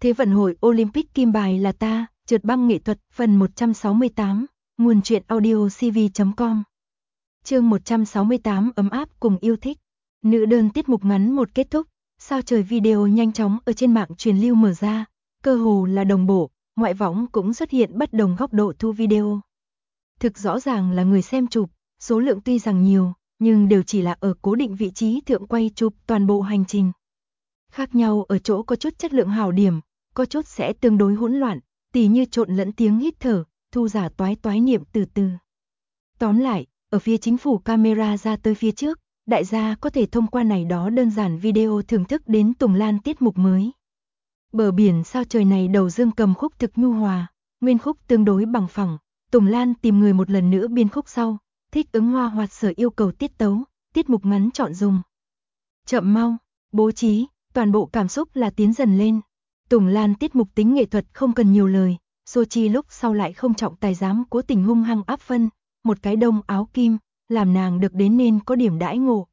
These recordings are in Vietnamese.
Thế vận hội Olympic kim bài là ta, trượt băng nghệ thuật, phần 168, nguồn truyện audio cv.com. Chương 168 ấm áp cùng yêu thích. Nữ đơn tiết mục ngắn một kết thúc, sao trời video nhanh chóng ở trên mạng truyền lưu mở ra, cơ hồ là đồng bộ, ngoại võng cũng xuất hiện bất đồng góc độ thu video. Thực rõ ràng là người xem chụp, số lượng tuy rằng nhiều, nhưng đều chỉ là ở cố định vị trí thượng quay chụp toàn bộ hành trình. Khác nhau ở chỗ có chút chất lượng hảo điểm, có chút sẽ tương đối hỗn loạn, tỉ như trộn lẫn tiếng hít thở, thu giả toái toái niệm từ từ. Tóm lại, ở phía chính phủ camera ra tới phía trước, đại gia có thể thông qua này đó đơn giản video thưởng thức đến Tùng Lan tiết mục mới. Bờ biển sao trời này đầu dương cầm khúc thực nhu hòa, nguyên khúc tương đối bằng phẳng, Tùng Lan tìm người một lần nữa biên khúc sau, thích ứng Hoa Hoạt Sở yêu cầu tiết tấu, tiết mục ngắn chọn dùng chậm mau, bố trí, toàn bộ cảm xúc là tiến dần lên. Tùng Lan tiết mục tính nghệ thuật không cần nhiều lời, Sochi lúc sau lại không trọng tài dám cố tình hung hăng áp phân, một cái đông áo kim, làm nàng được đến nên có điểm đãi ngộ.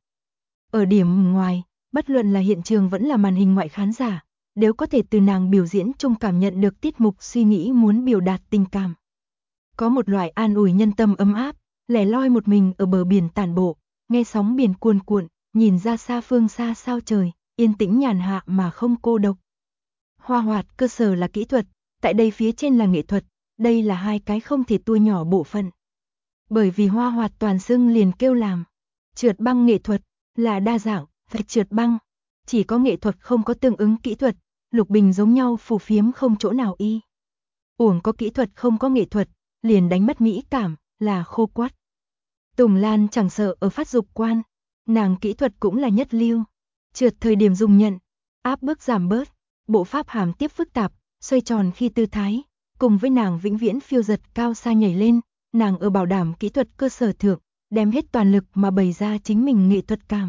Ở điểm ngoài, bất luận là hiện trường vẫn là màn hình ngoại khán giả, đều có thể từ nàng biểu diễn chung cảm nhận được tiết mục suy nghĩ muốn biểu đạt tình cảm. Có một loại an ủi nhân tâm ấm áp, lẻ loi một mình ở bờ biển tản bộ, nghe sóng biển cuồn cuộn, nhìn ra xa phương xa sao trời, yên tĩnh nhàn hạ mà không cô độc. Hoa Hoạt cơ sở là kỹ thuật, tại đây phía trên là nghệ thuật, đây là hai cái không thể tua nhỏ bộ phận. Bởi vì Hoa Hoạt toàn xưng liền kêu làm trượt băng nghệ thuật, là đa dạng, phải trượt băng, chỉ có nghệ thuật không có tương ứng kỹ thuật, lục bình giống nhau phù phiếm không chỗ nào y. Uổng có kỹ thuật không có nghệ thuật, liền đánh mất mỹ cảm, là khô quắt. Tùng Lan chẳng sợ ở phát dục quan, nàng kỹ thuật cũng là nhất lưu, trượt thời điểm dùng nhận, áp bức giảm bớt, bộ pháp hàm tiếp phức tạp, xoay tròn khi tư thái, cùng với nàng vĩnh viễn phiêu giật cao xa nhảy lên, nàng ở bảo đảm kỹ thuật cơ sở thượng, đem hết toàn lực mà bày ra chính mình nghệ thuật cảm.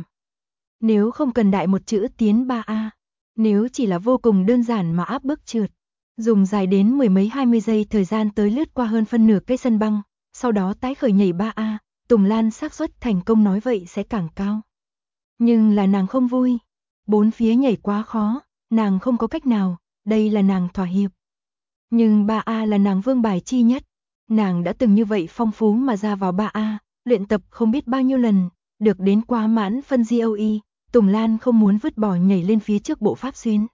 Nếu không cần đại một chữ tiến 3A, nếu chỉ là vô cùng đơn giản mà áp bức trượt, dùng dài đến mười mấy 20 giây thời gian tới lướt qua hơn phân nửa cây sân băng, sau đó tái khởi nhảy 3A, Tùng Lan xác suất thành công nói vậy sẽ càng cao. Nhưng là nàng không vui, bốn phía nhảy quá khó, nàng không có cách nào, đây là nàng thỏa hiệp. Nhưng 3A là nàng vương bài chi nhất, nàng đã từng như vậy phong phú mà ra vào 3A, luyện tập không biết bao nhiêu lần, được đến quá mãn phân GOE, Tùng Lan không muốn vứt bỏ nhảy lên phía trước bộ pháp xuyến.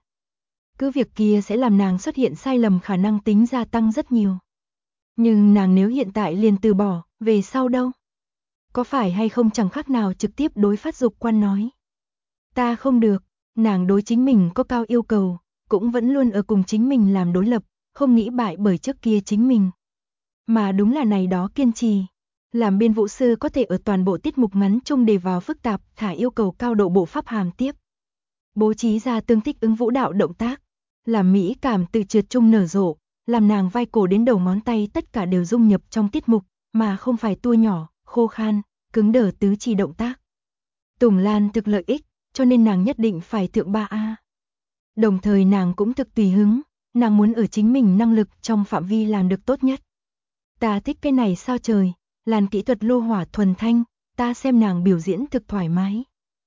Cứ việc kia sẽ làm nàng xuất hiện sai lầm khả năng tính gia tăng rất nhiều. Nhưng nàng nếu hiện tại liền từ bỏ, về sau đâu? Có phải hay không chẳng khác nào trực tiếp đối phát dục quan nói. Ta không được, nàng đối chính mình có cao yêu cầu, cũng vẫn luôn ở cùng chính mình làm đối lập, không nghĩ bại bởi trước kia chính mình. Mà đúng là này đó kiên trì, làm biên vũ sư có thể ở toàn bộ tiết mục ngắn chung đề vào phức tạp, thả yêu cầu cao độ bộ pháp hàm tiếp. Bố trí ra tương thích ứng vũ đạo động tác, làm mỹ cảm từ trượt chung nở rộ, làm nàng vai cổ đến đầu ngón tay tất cả đều dung nhập trong tiết mục, mà không phải tua nhỏ, khô khan, cứng đờ tứ chi động tác. Tùng Lan thực lợi ích, cho nên nàng nhất định phải thượng 3A. Đồng thời nàng cũng thực tùy hứng, nàng muốn ở chính mình năng lực trong phạm vi làm được tốt nhất. Ta thích cái này sao trời, làn kỹ thuật lô hỏa thuần thanh, ta xem nàng biểu diễn thực thoải mái.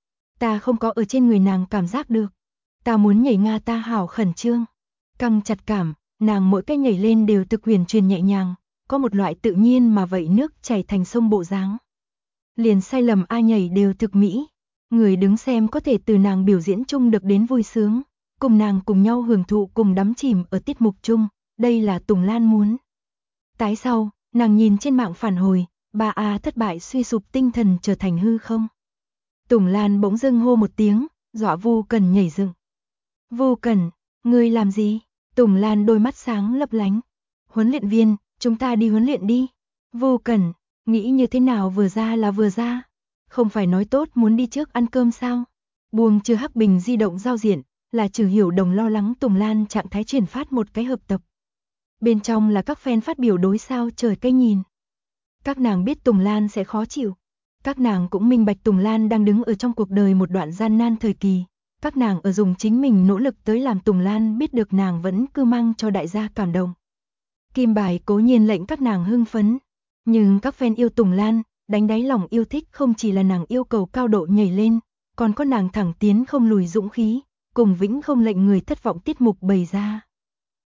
Ta không có ở trên người nàng cảm giác được. Ta muốn nhảy Nga ta hảo khẩn trương. Căng chặt cảm, nàng mỗi cái nhảy lên đều thực huyền truyền nhẹ nhàng, có một loại tự nhiên mà vậy nước chảy thành sông bộ dáng. Liền sai lầm ai nhảy đều thực mỹ. Người đứng xem có thể từ nàng biểu diễn chung được đến vui sướng, cùng nàng cùng nhau hưởng thụ cùng đắm chìm ở tiết mục chung, đây là Tùng Lan muốn. Tái sau, nàng nhìn trên mạng phản hồi, 3A thất bại suy sụp tinh thần trở thành hư không. Tùng Lan bỗng dưng hô một tiếng, dọa Vu Cần nhảy dựng. Vu Cần, ngươi làm gì? Tùng Lan đôi mắt sáng lấp lánh. Huấn luyện viên, chúng ta đi huấn luyện đi. Vu Cần, nghĩ như thế nào vừa ra là vừa ra. Không phải nói tốt muốn đi trước ăn cơm sao? Buông Trừ Hắc Bình di động giao diện, là Trừ Hiểu Đồng lo lắng Tùng Lan trạng thái truyền phát một cái hợp tập. Bên trong là các fan phát biểu đối sao trời cái nhìn. Các nàng biết Tùng Lan sẽ khó chịu. Các nàng cũng minh bạch Tùng Lan đang đứng ở trong cuộc đời một đoạn gian nan thời kỳ. Các nàng ở dùng chính mình nỗ lực tới làm Tùng Lan biết được nàng vẫn cứ mang cho đại gia cảm động. Kim bài cố nhiên lệnh các nàng hưng phấn. Nhưng các fan yêu Tùng Lan, đánh đáy lòng yêu thích không chỉ là nàng yêu cầu cao độ nhảy lên, còn có nàng thẳng tiến không lùi dũng khí, cùng vĩnh không lệnh người thất vọng tiết mục bày ra.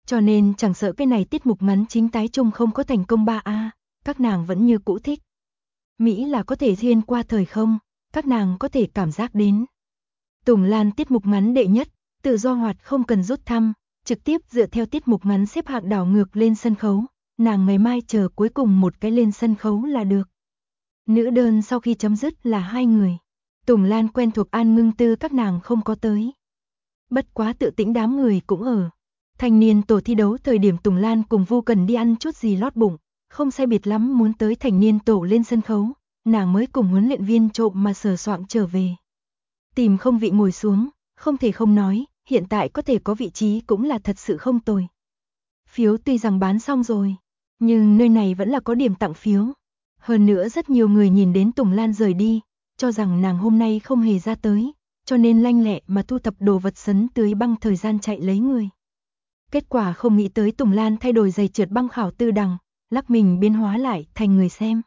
Cho nên chẳng sợ cái này tiết mục ngắn chính tái chung không có thành công 3A, các nàng vẫn như cũ thích. Mỹ là có thể xuyên qua thời không, các nàng có thể cảm giác đến. Tùng Lan tiết mục ngắn đệ nhất, tự do hoạt không cần rút thăm, trực tiếp dựa theo tiết mục ngắn xếp hạng đảo ngược lên sân khấu, nàng ngày mai chờ cuối cùng một cái lên sân khấu là được. Nữ đơn sau khi chấm dứt là 2 người. Tùng Lan quen thuộc An Ngưng Tư các nàng không có tới. Bất quá Tự Tĩnh đám người cũng ở. Thanh niên tổ thi đấu thời điểm Tùng Lan cùng Vu Cần đi ăn chút gì lót bụng, không sai biệt lắm muốn tới thành niên tổ lên sân khấu, nàng mới cùng huấn luyện viên trộm mà sờ soạng trở về. Tìm không vị ngồi xuống, không thể không nói, hiện tại có thể có vị trí cũng là thật sự không tồi. Phiếu tuy rằng bán xong rồi, nhưng nơi này vẫn là có điểm tặng phiếu. Hơn nữa rất nhiều người nhìn đến Tùng Lan rời đi, cho rằng nàng hôm nay không hề ra tới, cho nên lanh lẹ mà thu thập đồ vật sấn tưới băng thời gian chạy lấy người. Kết quả không nghĩ tới Tùng Lan thay đổi giày trượt băng khảo tư đằng, lắc mình biến hóa lại thành người xem.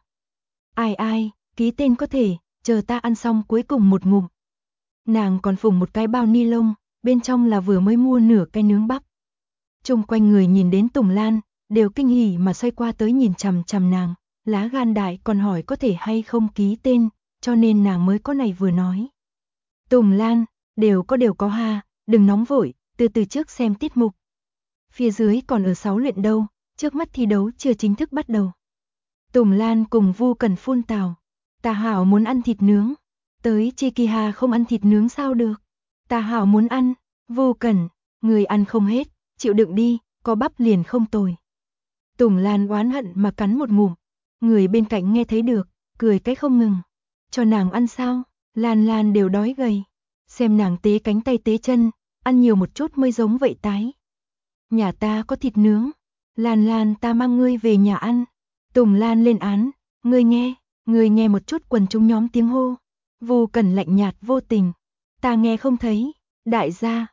Ai, ký tên có thể, chờ ta ăn xong cuối cùng một ngụm. Nàng còn phùng một cái bao ni lông, bên trong là vừa mới mua nửa cái nướng bắp. Chung quanh người nhìn đến Tùng Lan, đều kinh hỉ mà xoay qua tới nhìn chằm chằm nàng, lá gan đại còn hỏi có thể hay không ký tên, cho nên nàng mới có này vừa nói. Tùng Lan, đều có ha, đừng nóng vội, từ từ trước xem tiết mục. Phía dưới còn ở 6 luyện đâu, trước mắt thi đấu chưa chính thức bắt đầu. Tùng Lan cùng Vu Cần phun tào, Tà Hảo muốn ăn thịt nướng, tới Chi Kỳ Hà không ăn thịt nướng sao được. Tà Hảo muốn ăn, Vu Cần, người ăn không hết, chịu đựng đi, có bắp liền không tồi. Tùng Lan oán hận mà cắn một ngụm, người bên cạnh nghe thấy được, cười cái không ngừng. Cho nàng ăn sao, Lan đều đói gầy. Xem nàng tế cánh tay tế chân, ăn nhiều một chút mới giống vậy tái. Nhà ta có thịt nướng, Lan ta mang ngươi về nhà ăn. Tùng Lan lên án, ngươi nghe một chút quần chúng nhóm tiếng hô. Vu Cần lạnh nhạt vô tình, ta nghe không thấy, đại gia,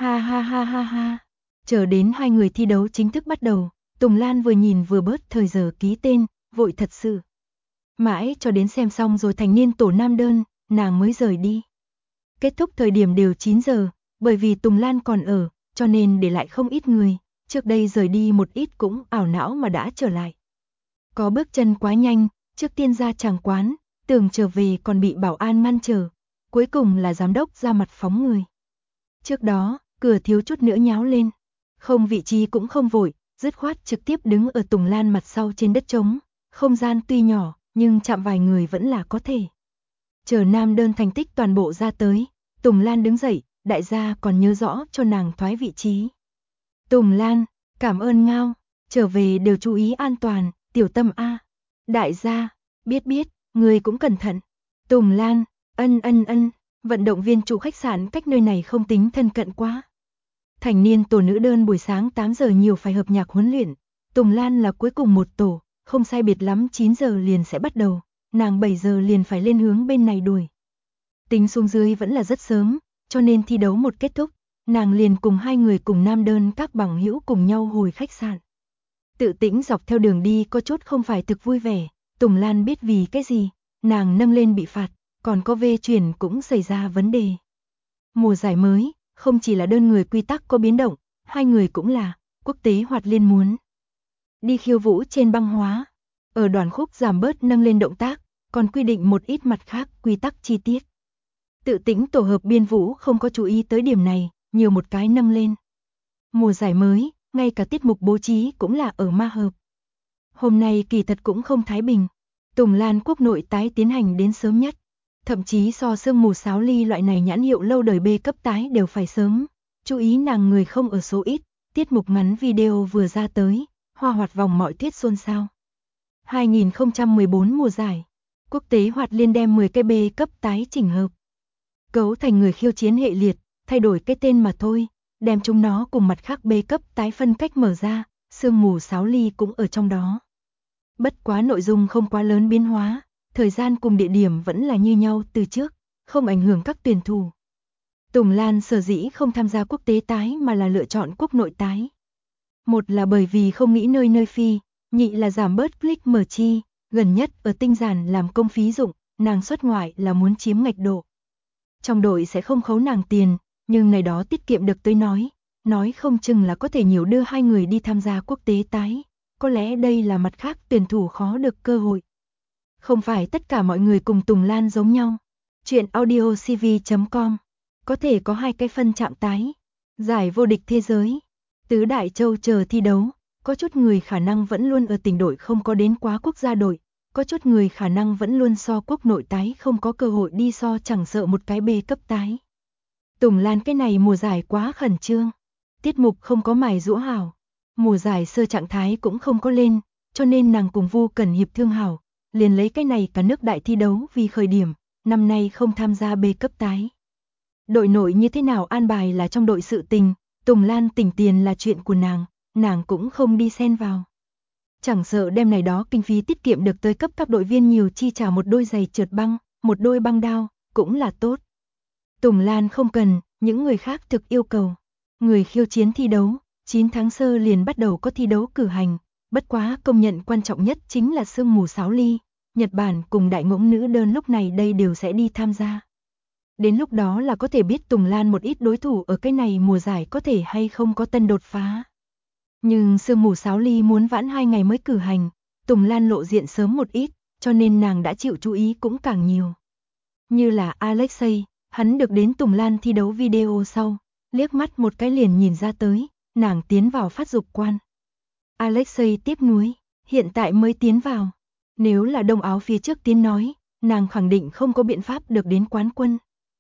ha. Chờ đến 2 người thi đấu chính thức bắt đầu, Tùng Lan vừa nhìn vừa bớt thời giờ ký tên, vội thật sự. Mãi cho đến xem xong rồi thành niên tổ nam đơn, nàng mới rời đi. Kết thúc thời điểm đều 9 giờ, bởi vì Tùng Lan còn ở, cho nên để lại không ít người, trước đây rời đi một ít cũng ảo não mà đã trở lại. Có bước chân quá nhanh, trước tiên ra tràng quán, tưởng trở về còn bị bảo an ngăn trở, cuối cùng là giám đốc ra mặt phóng người. Trước đó, cửa thiếu chút nữa nháo lên, không vị trí cũng không vội, dứt khoát trực tiếp đứng ở Tùng Lan mặt sau trên đất trống, không gian tuy nhỏ, nhưng chạm vài người vẫn là có thể. Chờ nam đơn thành tích toàn bộ ra tới, Tùng Lan đứng dậy, đại gia còn nhớ rõ cho nàng thoái vị trí. Tùng Lan, cảm ơn ngao, trở về đều chú ý an toàn, tiểu tâm a. Đại gia, biết, người cũng cẩn thận. Tùng Lan, ân, vận động viên chủ khách sạn cách nơi này không tính thân cận quá. Thành niên tổ nữ đơn buổi sáng 8 giờ nhiều phải hợp nhạc huấn luyện, Tùng Lan là cuối cùng một tổ, không sai biệt lắm 9 giờ liền sẽ bắt đầu, nàng 7 giờ liền phải lên hướng bên này đuổi. Tính xuống dưới vẫn là rất sớm, cho nên thi đấu một kết thúc, nàng liền cùng 2 người cùng nam đơn các bằng hữu cùng nhau hồi khách sạn. Tự Tĩnh dọc theo đường đi có chút không phải thực vui vẻ, Tùng Lan biết vì cái gì, nàng nâng lên bị phạt, còn có vê chuyển cũng xảy ra vấn đề. Mùa giải mới, không chỉ là đơn người quy tắc có biến động, 2 người cũng là, quốc tế hoạt liên muốn đi khiêu vũ trên băng hóa, ở đoàn khúc giảm bớt nâng lên động tác, còn quy định một ít mặt khác quy tắc chi tiết. Tự Tĩnh tổ hợp biên vũ không có chú ý tới điểm này, nhiều một cái nâng lên. Mùa giải mới, ngay cả tiết mục bố trí cũng là ở ma hợp. Hôm nay kỳ thật cũng không thái bình, Tùng Lan quốc nội tái tiến hành đến sớm nhất, thậm chí so sương mù sáo ly loại này nhãn hiệu lâu đời B cấp tái đều phải sớm. Chú ý nàng người không ở số ít, tiết mục ngắn video vừa ra tới, hoa hoạt vòng mọi thuyết xôn xao. 2014 mùa giải, quốc tế hoạt liên đem 10 cái B cấp tái chỉnh hợp, cấu thành người khiêu chiến hệ liệt, thay đổi cái tên mà thôi, đem chúng nó cùng mặt khác B cấp tái phân cách mở ra, sương mù sáo ly cũng ở trong đó. Bất quá nội dung không quá lớn biến hóa, thời gian cùng địa điểm vẫn là như nhau từ trước, không ảnh hưởng các tuyển thủ. Tùng Lan sở dĩ không tham gia quốc tế tái mà là lựa chọn quốc nội tái. Một là bởi vì không nghĩ nơi phi, nhị là giảm bớt click mở chi, gần nhất ở tinh giản làm công phí dụng, nàng xuất ngoại là muốn chiếm ngạch độ. Trong đội sẽ không khấu nàng tiền, nhưng này đó tiết kiệm được tới nói, nói không chừng là có thể nhiều đưa hai người đi tham gia quốc tế tái, có lẽ đây là mặt khác tuyển thủ khó được cơ hội. Không phải tất cả mọi người cùng Tùng Lan giống nhau. Chuyện audiocv.com có thể có hai cái phân chạm tái, giải vô địch thế giới, tứ đại châu chờ thi đấu, có chút người khả năng vẫn luôn ở tỉnh đội không có đến quá quốc gia đội, có chút người khả năng vẫn luôn so quốc nội tái không có cơ hội đi so chẳng sợ một cái B cấp tái. Tùng Lan cái này mùa giải quá khẩn trương, tiết mục không có mài giũa hảo, mùa giải sơ trạng thái cũng không có lên, cho nên nàng cùng Vu Cẩn hiệp thương hảo, liền lấy cái này cả nước đại thi đấu vì khởi điểm, năm nay không tham gia B cấp tái. Đội nội như thế nào an bài là trong đội sự tình, Tùng Lan tỉnh tiền là chuyện của nàng cũng không đi xen vào. Chẳng sợ đem này đó kinh phí tiết kiệm được tới cấp các đội viên nhiều chi trả một đôi giày trượt băng, một đôi băng đao, cũng là tốt. Tùng Lan không cần, những người khác thực yêu cầu. Người khiêu chiến thi đấu, 9 tháng sơ liền bắt đầu có thi đấu cử hành, bất quá công nhận quan trọng nhất chính là sương mù sáo ly, Nhật Bản cùng đại ngỗng nữ đơn lúc này đây đều sẽ đi tham gia. Đến lúc đó là có thể biết Tùng Lan một ít đối thủ ở cái này mùa giải có thể hay không có tân đột phá. Nhưng sương mù sáo ly muốn vãn 2 ngày mới cử hành, Tùng Lan lộ diện sớm một ít, cho nên nàng đã chịu chú ý cũng càng nhiều. Như là Alexei, hắn được đến Tùng Lan thi đấu video sau, liếc mắt một cái liền nhìn ra tới, nàng tiến vào phát dục quan. Alexei tiếc nuối, hiện tại mới tiến vào. Nếu là đông áo phía trước tiến nói, nàng khẳng định không có biện pháp được đến quán quân.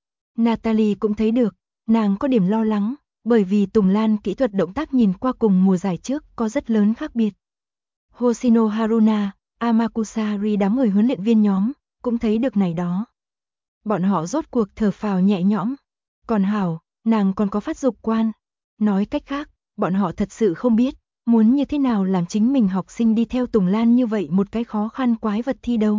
Natalie cũng thấy được, nàng có điểm lo lắng, bởi vì Tùng Lan kỹ thuật động tác nhìn qua cùng mùa giải trước có rất lớn khác biệt. Hoshino Haruna, Amakusari đám người huấn luyện viên nhóm, cũng thấy được này đó. Bọn họ rốt cuộc thở phào nhẹ nhõm. Còn hảo, nàng còn có phát dục quan. Nói cách khác, bọn họ thật sự không biết, muốn như thế nào làm chính mình học sinh đi theo Tùng Lan như vậy một cái khó khăn quái vật thi đấu.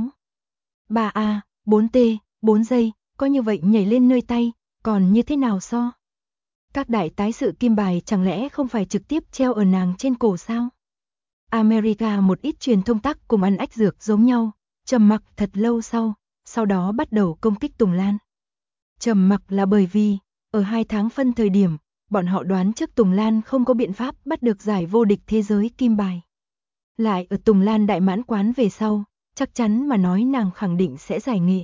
3A, 4T, 4 giây, có như vậy nhảy lên nơi tay, còn như thế nào so? Các đại tái sự kim bài chẳng lẽ không phải trực tiếp treo ở nàng trên cổ sao? America một ít truyền thông tắc cùng ăn ách dược giống nhau, trầm mặc thật lâu sau đó bắt đầu công kích Tùng Lan. Trầm mặc là bởi vì, ở 2 tháng phân thời điểm, bọn họ đoán trước Tùng Lan không có biện pháp bắt được giải vô địch thế giới kim bài. Lại ở Tùng Lan đại mãn quán về sau, chắc chắn mà nói nàng khẳng định sẽ giải nghệ.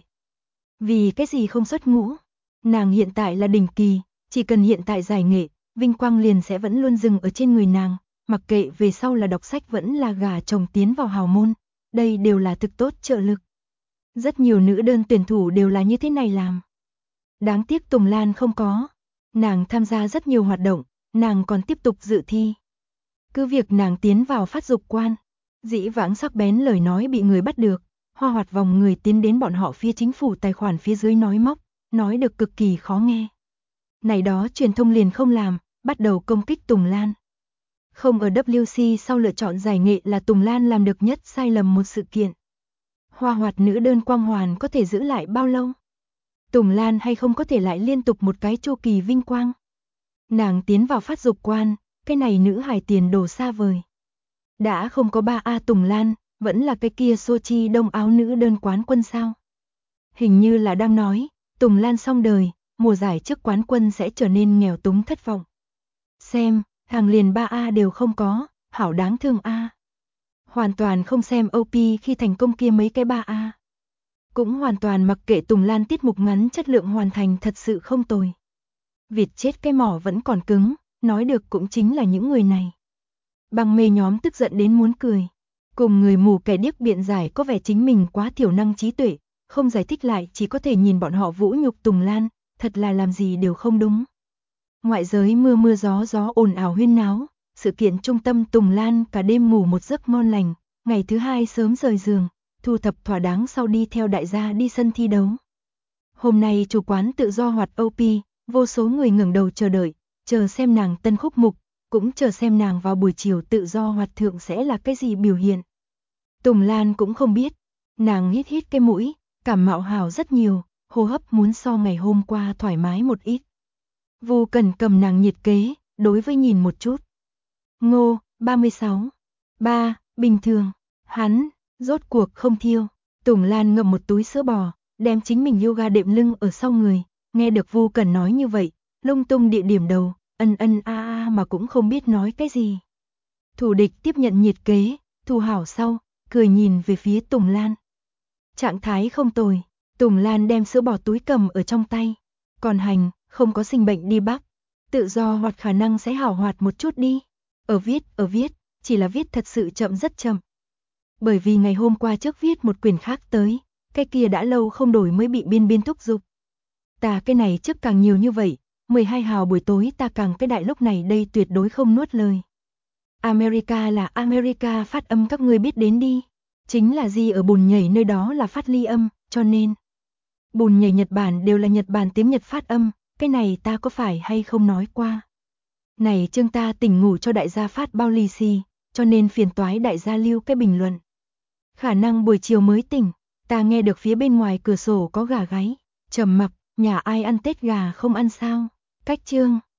Vì cái gì không xuất ngũ? Nàng hiện tại là đỉnh kỳ, chỉ cần hiện tại giải nghệ, vinh quang liền sẽ vẫn luôn dừng ở trên người nàng, mặc kệ về sau là đọc sách vẫn là gả chồng tiến vào hào môn, đây đều là thực tốt trợ lực. Rất nhiều nữ đơn tuyển thủ đều là như thế này làm. Đáng tiếc Tùng Lan không có. Nàng tham gia rất nhiều hoạt động, nàng còn tiếp tục dự thi. Cứ việc nàng tiến vào phát dục quan, dĩ vãng sắc bén lời nói bị người bắt được, hoa hoạt vòng người tiến đến bọn họ phía chính phủ tài khoản phía dưới nói móc, nói được cực kỳ khó nghe. Này đó truyền thông liền không làm, bắt đầu công kích Tùng Lan. Không ở WC sau lựa chọn giải nghệ là Tùng Lan làm được nhất sai lầm một sự kiện. Hoa hoạt nữ đơn quang hoàn có thể giữ lại bao lâu? Tùng Lan hay không có thể lại liên tục một cái chu kỳ vinh quang? Nàng tiến vào phát dục quan, cái này nữ hài tiền đồ xa vời. Đã không có 3A Tùng Lan, vẫn là cái kia Sochi đông áo nữ đơn quán quân sao? Hình như là đang nói, Tùng Lan xong đời, mùa giải trước quán quân sẽ trở nên nghèo túng thất vọng. Xem, hàng liền 3A đều không có, hảo đáng thương A. Hoàn toàn không xem OP khi thành công kia mấy cái 3A. Cũng hoàn toàn mặc kệ Tùng Lan tiết mục ngắn chất lượng hoàn thành thật sự không tồi. Vịt chết cái mỏ vẫn còn cứng, nói được cũng chính là những người này. Bằng mê nhóm tức giận đến muốn cười. Cùng người mù kẻ điếc biện giải có vẻ chính mình quá thiểu năng trí tuệ, không giải thích lại chỉ có thể nhìn bọn họ vũ nhục Tùng Lan, thật là làm gì đều không đúng. Ngoại giới mưa mưa gió gió ồn ào huyên náo, sự kiện trung tâm Tùng Lan cả đêm ngủ một giấc ngon lành, ngày thứ hai sớm rời giường, thu thập thỏa đáng sau đi theo đại gia đi sân thi đấu. Hôm nay chủ quán tự do hoạt OP, vô số người ngẩng đầu chờ đợi, chờ xem nàng tân khúc mục, cũng chờ xem nàng vào buổi chiều tự do hoạt thượng sẽ là cái gì biểu hiện. Tùng Lan cũng không biết, nàng hít hít cái mũi, cảm mạo hào rất nhiều, hô hấp muốn so ngày hôm qua thoải mái một ít. Vu Cần cầm nàng nhiệt kế, đối với nhìn một chút. Ngô, 36. 3, bình thường. Hắn, rốt cuộc không thiêu. Tùng Lan ngậm một túi sữa bò, đem chính mình yoga đệm lưng ở sau người. Nghe được Vu Cần nói như vậy, lung tung địa điểm đầu, mà cũng không biết nói cái gì. Thủ địch tiếp nhận nhiệt kế, thu hảo sau, cười nhìn về phía Tùng Lan. Trạng thái không tồi, Tùng Lan đem sữa bò túi cầm ở trong tay. Còn hành, không có sinh bệnh đi Bắc. Tự do hoặc khả năng sẽ hảo hoạt một chút đi. Ở viết, chỉ là viết thật sự chậm rất chậm. Bởi vì ngày hôm qua trước viết một quyển khác tới, cái kia đã lâu không đổi mới bị biên thúc giục. Ta cái này trước càng nhiều như vậy, 12 hào buổi tối ta càng cái đại lúc này đây tuyệt đối không nuốt lời. America là America phát âm các ngươi biết đến đi. Chính là gì ở bùn nhảy nơi đó là phát ly âm, cho nên bùn nhảy Nhật Bản đều là Nhật Bản tiếng Nhật phát âm, cái này ta có phải hay không nói qua. Này chương ta tỉnh ngủ cho đại gia phát bao lì xì, cho nên phiền toái đại gia lưu cái bình luận. Khả năng buổi chiều mới tỉnh, ta nghe được phía bên ngoài cửa sổ có gà gáy, trầm mặc, nhà ai ăn Tết gà không ăn sao. Cách chương